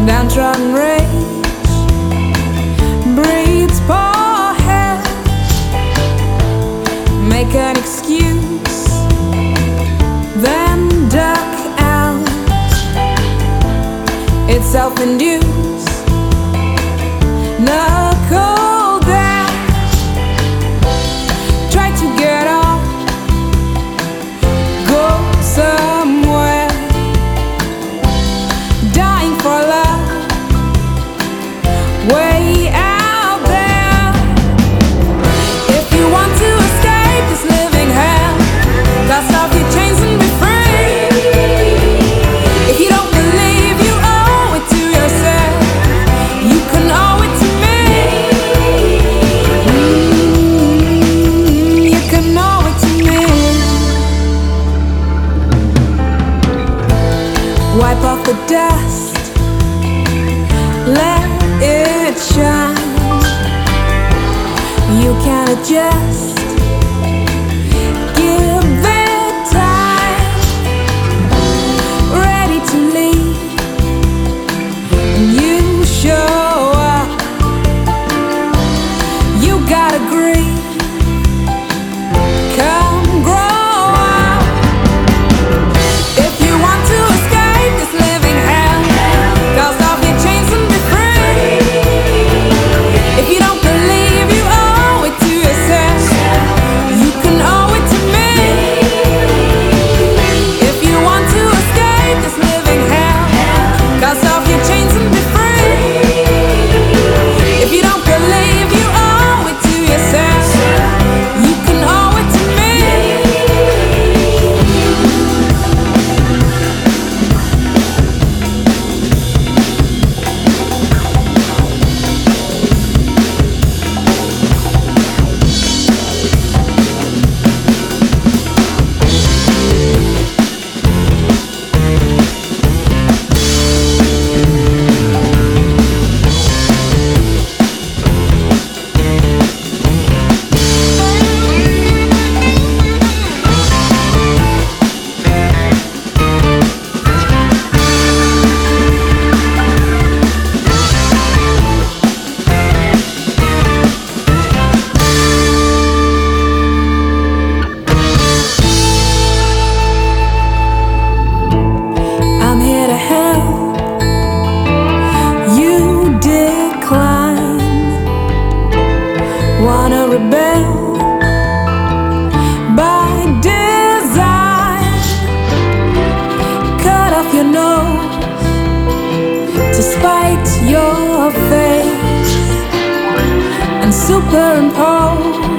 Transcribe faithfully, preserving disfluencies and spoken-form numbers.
Downtrodden rage breeds poor hair. Make an excuse, then duck out. It's self-induced, knuckle down. Try to get off, go somewhere. Dying for love, way out there. If you want to escape this living hell, dust off your chains and be free. If you don't believe you owe it to yourself, you can owe it to me. Mm, you can owe it to me. Wipe off the dust, let it shine. You can adjust, give it time. Ready to leave, and you show up. You gotta grieve, come grow up. If you want to escape this living hell, dust off your chains and be free. If you don't believe you owe it to yourself, you can owe it to me. If you want to escape this living hell, dust off your chains and be free. If you don't believe you owe it to yourself, you can owe it to me. I'm here to help you decline. Wanna rebel by design. Cut off your nose to spite your face and superimpose